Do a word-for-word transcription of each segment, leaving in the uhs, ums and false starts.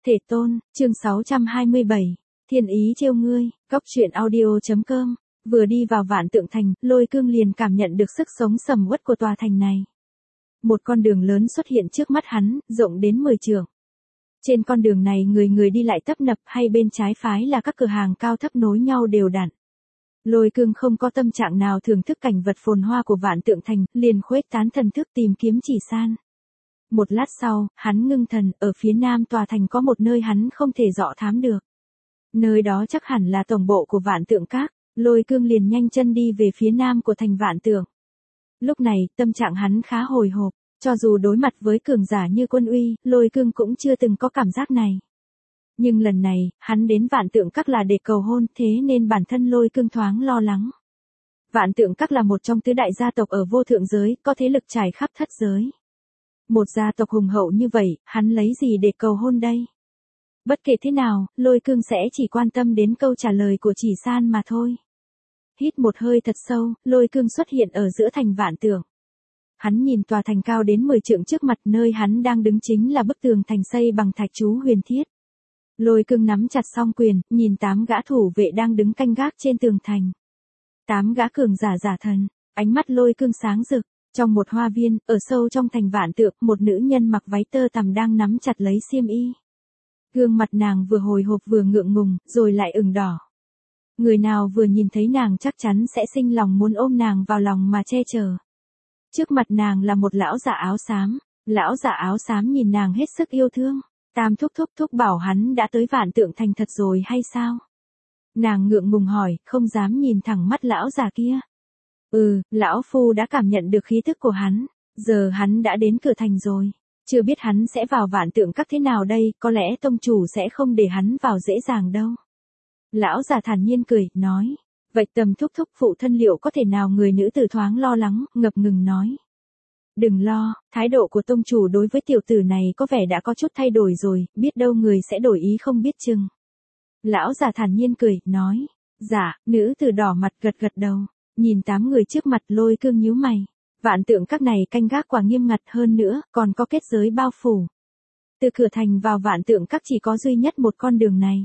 Thể tôn, chương sáu trăm hai mươi bảy, thiên ý trêu ngươi, góc truyện audio.com, vừa đi vào Vạn Tượng Thành, Lôi Cương liền cảm nhận được sức sống sầm uất của tòa thành này. Một con đường lớn xuất hiện trước mắt hắn, rộng đến mười trượng. Trên con đường này người người đi lại tấp nập, hay bên trái phái là các cửa hàng cao thấp nối nhau đều đặn. Lôi Cương không có tâm trạng nào thưởng thức cảnh vật phồn hoa của Vạn Tượng Thành, liền khuếch tán thần thức tìm kiếm Chỉ San. Một lát sau, hắn ngưng thần, ở phía nam tòa thành có một nơi hắn không thể dọ thám được. Nơi đó chắc hẳn là tổng bộ của Vạn Tượng Các, Lôi Cương liền nhanh chân đi về phía nam của thành Vạn Tượng. Lúc này, tâm trạng hắn khá hồi hộp, cho dù đối mặt với cường giả như Quân Uy, Lôi Cương cũng chưa từng có cảm giác này. Nhưng lần này, hắn đến Vạn Tượng Các là để cầu hôn, thế nên bản thân Lôi Cương thoáng lo lắng. Vạn Tượng Các là một trong tứ đại gia tộc ở vô thượng giới, có thế lực trải khắp thất giới. Một gia tộc hùng hậu như vậy, hắn lấy gì để cầu hôn đây? Bất kể thế nào, Lôi Cương sẽ chỉ quan tâm đến câu trả lời của Chỉ San mà thôi. Hít một hơi thật sâu, Lôi Cương xuất hiện ở giữa thành Vạn Tượng. Hắn nhìn tòa thành cao đến mười trượng trước mặt, nơi hắn đang đứng chính là bức tường thành xây bằng thạch chú huyền thiết. Lôi Cương nắm chặt song quyền, nhìn tám gã thủ vệ đang đứng canh gác trên tường thành. Tám gã cường giả giả thần, ánh mắt Lôi Cương sáng rực. Trong một hoa viên, ở sâu trong thành Vạn Tượng, một nữ nhân mặc váy tơ tằm đang nắm chặt lấy xiêm y. Gương mặt nàng vừa hồi hộp vừa ngượng ngùng, rồi lại ửng đỏ. Người nào vừa nhìn thấy nàng chắc chắn sẽ sinh lòng muốn ôm nàng vào lòng mà che chở. Trước mặt nàng là một lão giả áo xám. Lão giả áo xám nhìn nàng hết sức yêu thương. Tam thúc thúc thúc bảo hắn đã tới Vạn Tượng Thành thật rồi hay sao? Nàng ngượng ngùng hỏi, không dám nhìn thẳng mắt lão già kia. Ừ, lão phu đã cảm nhận được khí tức của hắn, giờ hắn đã đến cửa thành rồi. Chưa biết hắn sẽ vào Vạn Tượng Các thế nào đây, có lẽ tông chủ sẽ không để hắn vào dễ dàng đâu. Lão già thản nhiên cười, nói. Vậy tầm thúc thúc phụ thân liệu có thể nào? Người nữ tử thoáng lo lắng, ngập ngừng nói. Đừng lo, thái độ của tông chủ đối với tiểu tử này có vẻ đã có chút thay đổi rồi, biết đâu người sẽ đổi ý không biết chừng. Lão già thản nhiên cười, nói. Dạ, nữ tử đỏ mặt gật gật đầu. Nhìn tám người trước mặt, Lôi Cương nhíu mày. Vạn Tượng Các này canh gác quả nghiêm ngặt, hơn nữa, còn có kết giới bao phủ. Từ cửa thành vào Vạn Tượng Các chỉ có duy nhất một con đường này.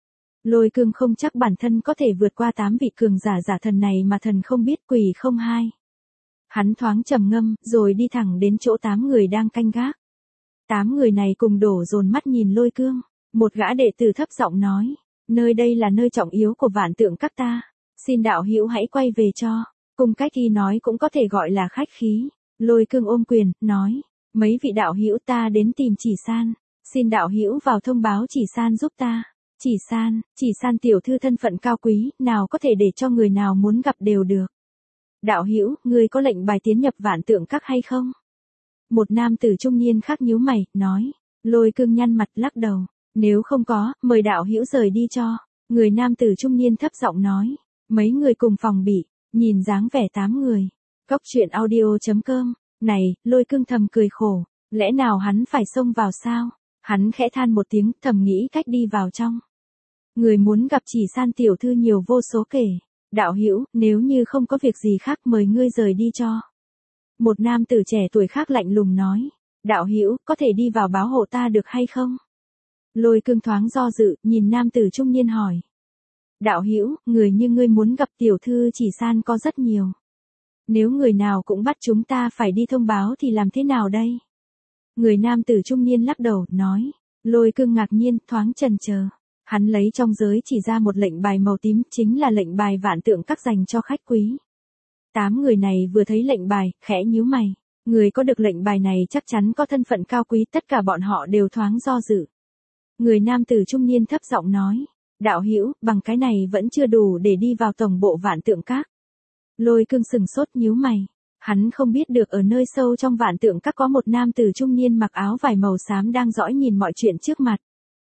Lôi Cương không chắc bản thân có thể vượt qua tám vị cường giả giả thần này mà thần không biết quỷ không hai. Hắn thoáng trầm ngâm, rồi đi thẳng đến chỗ tám người đang canh gác. Tám người này cùng đổ dồn mắt nhìn Lôi Cương. Một gã đệ tử thấp giọng nói, nơi đây là nơi trọng yếu của Vạn Tượng Các ta. Xin đạo hữu hãy quay về cho. Cùng cách y nói cũng có thể gọi là khách khí. Lôi Cương ôm quyền, nói. Mấy vị đạo hữu, ta đến tìm Chỉ San. Xin đạo hữu vào thông báo Chỉ San giúp ta. Chỉ San, Chỉ San tiểu thư thân phận cao quý, nào có thể để cho người nào muốn gặp đều được. Đạo hữu, ngươi có lệnh bài tiến nhập Vạn Tượng Các hay không? Một nam tử trung niên khác nhíu mày, nói. Lôi Cương nhăn mặt lắc đầu. Nếu không có, mời đạo hữu rời đi cho. Người nam tử trung niên thấp giọng nói. Mấy người cùng phòng bị, nhìn dáng vẻ tám người. Góc truyện audio.com, này, Lôi Cương thầm cười khổ, lẽ nào hắn phải xông vào sao? Hắn khẽ than một tiếng, thầm nghĩ cách đi vào trong. Người muốn gặp Chỉ San tiểu thư nhiều vô số kể. Đạo hữu, nếu như không có việc gì khác mời ngươi rời đi cho. Một nam tử trẻ tuổi khác lạnh lùng nói. Đạo hữu, có thể đi vào báo hộ ta được hay không? Lôi Cương thoáng do dự, nhìn nam tử trung niên hỏi. Đạo hữu, người như ngươi muốn gặp tiểu thư Chỉ San có rất nhiều. Nếu người nào cũng bắt chúng ta phải đi thông báo thì làm thế nào đây? Người nam tử trung niên lắc đầu, nói. Lôi Cương ngạc nhiên, thoáng chần chờ. Hắn lấy trong giới chỉ ra một lệnh bài màu tím, chính là lệnh bài Vạn Tượng Các dành cho khách quý. Tám người này vừa thấy lệnh bài, khẽ nhíu mày. Người có được lệnh bài này chắc chắn có thân phận cao quý, tất cả bọn họ đều thoáng do dự. Người nam tử trung niên thấp giọng nói. Đạo hữu, bằng cái này vẫn chưa đủ để đi vào tổng bộ Vạn Tượng Các. Lôi Cương sừng sốt nhíu mày. Hắn không biết được ở nơi sâu trong Vạn Tượng Các có một nam tử trung niên mặc áo vải màu xám đang dõi nhìn mọi chuyện trước mặt.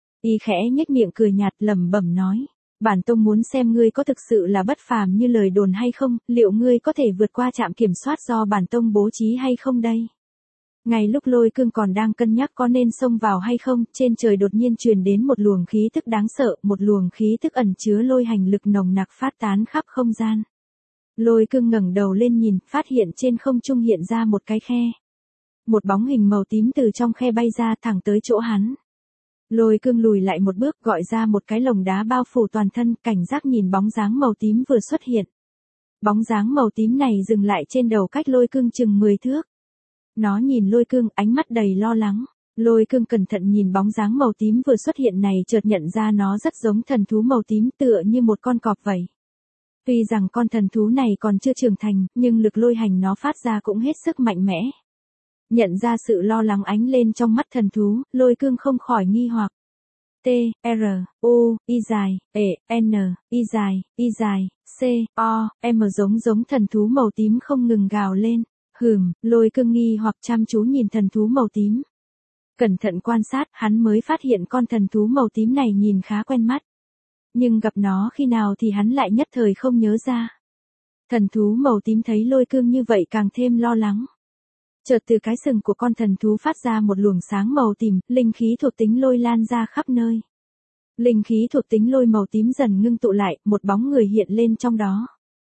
Y khẽ nhếch miệng cười nhạt, lẩm bẩm nói. Bản tông muốn xem ngươi có thực sự là bất phàm như lời đồn hay không, liệu ngươi có thể vượt qua trạm kiểm soát do bản tông bố trí hay không đây? Ngay lúc Lôi Cương còn đang cân nhắc có nên xông vào hay không, trên trời đột nhiên truyền đến một luồng khí tức đáng sợ, một luồng khí tức ẩn chứa lôi hành lực nồng nặc phát tán khắp không gian. Lôi Cương ngẩng đầu lên nhìn, phát hiện trên không trung hiện ra một cái khe. Một bóng hình màu tím từ trong khe bay ra thẳng tới chỗ hắn. Lôi cương lùi lại một bước, gọi ra một cái lồng đá bao phủ toàn thân, cảnh giác nhìn bóng dáng màu tím vừa xuất hiện. Bóng dáng màu tím này dừng lại trên đầu cách lôi cương chừng mười thước. Nó nhìn lôi cương, ánh mắt đầy lo lắng. Lôi cương cẩn thận nhìn bóng dáng màu tím vừa xuất hiện này, chợt nhận ra nó rất giống thần thú màu tím, tựa như một con cọp vậy. Tuy rằng con thần thú này còn chưa trưởng thành, nhưng lực lôi hành nó phát ra cũng hết sức mạnh mẽ. Nhận ra sự lo lắng ánh lên trong mắt thần thú, lôi cương không khỏi nghi hoặc. T, R, U, Y dài, E, N, Y dài, Y dài, C, O, M giống giống thần thú màu tím không ngừng gào lên. Hừm, lôi cương nghi hoặc chăm chú nhìn thần thú màu tím. Cẩn thận quan sát, hắn mới phát hiện con thần thú màu tím này nhìn khá quen mắt. Nhưng gặp nó khi nào thì hắn lại nhất thời không nhớ ra. Thần thú màu tím thấy lôi cương như vậy càng thêm lo lắng. Chợt từ cái sừng của con thần thú phát ra một luồng sáng màu tím, linh khí thuộc tính lôi lan ra khắp nơi. Linh khí thuộc tính lôi màu tím dần ngưng tụ lại, một bóng người hiện lên trong đó.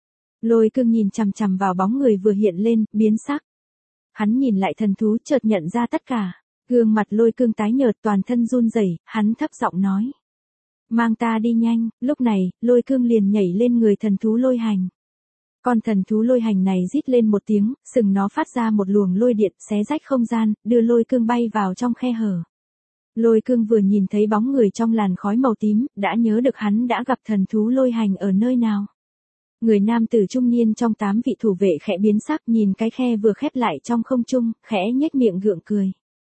Lôi cương nhìn chằm chằm vào bóng người vừa hiện lên, biến sắc. Hắn nhìn lại thần thú, chợt nhận ra tất cả. Gương mặt lôi cương tái nhợt, toàn thân run rẩy, hắn thấp giọng nói. Mang ta đi nhanh. Lúc này, lôi cương liền nhảy lên người thần thú lôi hành. Con thần thú lôi hành này rít lên một tiếng, sừng nó phát ra một luồng lôi điện, xé rách không gian, đưa lôi cương bay vào trong khe hở. Lôi cương vừa nhìn thấy bóng người trong làn khói màu tím, đã nhớ được hắn đã gặp thần thú lôi hành ở nơi nào. Người nam tử trung niên trong tám vị thủ vệ khẽ biến sắc, nhìn cái khe vừa khép lại trong không trung, khẽ nhếch miệng gượng cười.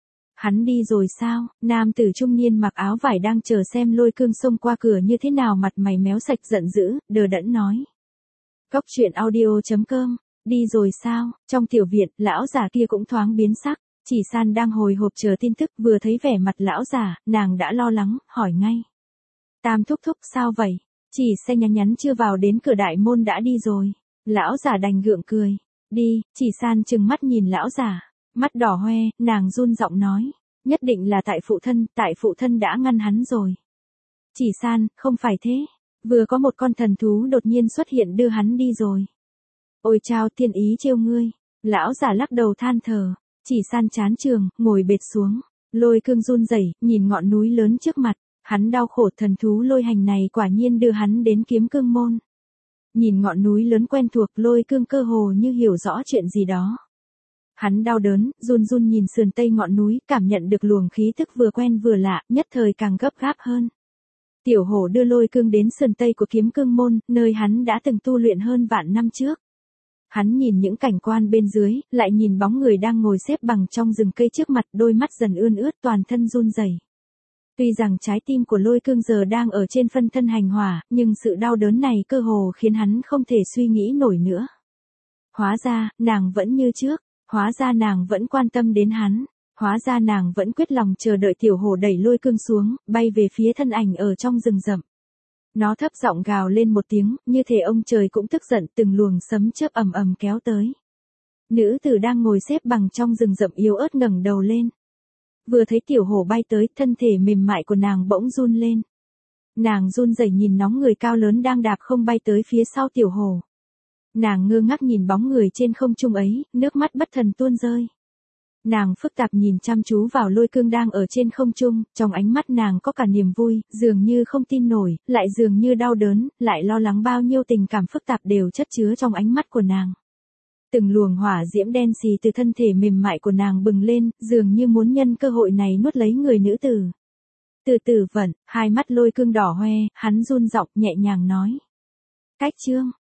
Hắn đi rồi sao? Nam tử trung niên mặc áo vải đang chờ xem lôi cương xông qua cửa như thế nào, mặt mày méo sạch giận dữ, đờ đẫn nói. Cốc truyện audio chấm com, đi rồi sao? Trong tiểu viện, lão già kia cũng thoáng biến sắc. Chỉ San đang hồi hộp chờ tin tức, vừa thấy vẻ mặt lão già, nàng đã lo lắng, hỏi ngay. Tam thúc thúc sao vậy? Chỉ xe nhắn nhắn chưa vào đến cửa đại môn đã đi rồi. Lão già đành gượng cười. Đi. Chỉ San trừng mắt nhìn lão già, mắt đỏ hoe, nàng run giọng nói. Nhất định là tại phụ thân, tại phụ thân đã ngăn hắn rồi. Chỉ San, không phải thế. Vừa có một con thần thú đột nhiên xuất hiện đưa hắn đi rồi. Ôi chao, thiên ý trêu ngươi. Lão già lắc đầu than thở. Chỉ San chán trường, ngồi bệt xuống. Lôi cương run rẩy, nhìn ngọn núi lớn trước mặt. Hắn đau khổ, thần thú lôi hành này quả nhiên đưa hắn đến kiếm cương môn. Nhìn ngọn núi lớn quen thuộc, lôi cương cơ hồ như hiểu rõ chuyện gì đó. Hắn đau đớn, run run nhìn sườn tây ngọn núi, cảm nhận được luồng khí tức vừa quen vừa lạ, nhất thời càng gấp gáp hơn. Tiểu hổ đưa lôi cương đến sườn tây của kiếm cương môn, nơi hắn đã từng tu luyện hơn vạn năm trước. Hắn nhìn những cảnh quan bên dưới, lại nhìn bóng người đang ngồi xếp bằng trong rừng cây trước mặt, đôi mắt dần ươn ướt, toàn thân run rẩy. Tuy rằng trái tim của lôi cương giờ đang ở trên phân thân hành hỏa, nhưng sự đau đớn này cơ hồ khiến hắn không thể suy nghĩ nổi nữa. Hóa ra, nàng vẫn như trước. Hóa ra nàng vẫn quan tâm đến hắn. Hóa ra nàng vẫn quyết lòng chờ đợi tiểu hổ đẩy lôi cương xuống, bay về phía thân ảnh ở trong rừng rậm. Nó thấp giọng gào lên một tiếng, như thể ông trời cũng tức giận, từng luồng sấm chớp ầm ầm kéo tới. Nữ tử đang ngồi xếp bằng trong rừng rậm yếu ớt ngẩng đầu lên. Vừa thấy tiểu hổ bay tới, thân thể mềm mại của nàng bỗng run lên. Nàng run rẩy nhìn nóng người cao lớn đang đạp không bay tới phía sau tiểu hổ. Nàng ngơ ngác nhìn bóng người trên không trung ấy, nước mắt bất thần tuôn rơi. Nàng phức tạp nhìn chăm chú vào lôi cương đang ở trên không trung, trong ánh mắt nàng có cả niềm vui, dường như không tin nổi, lại dường như đau đớn, lại lo lắng, bao nhiêu tình cảm phức tạp đều chất chứa trong ánh mắt của nàng. Từng luồng hỏa diễm đen xì từ thân thể mềm mại của nàng bừng lên, dường như muốn nhân cơ hội này nuốt lấy người nữ tử. Từ từ vận, hai mắt lôi cương đỏ hoe, hắn run giọng nhẹ nhàng nói. Cách chương.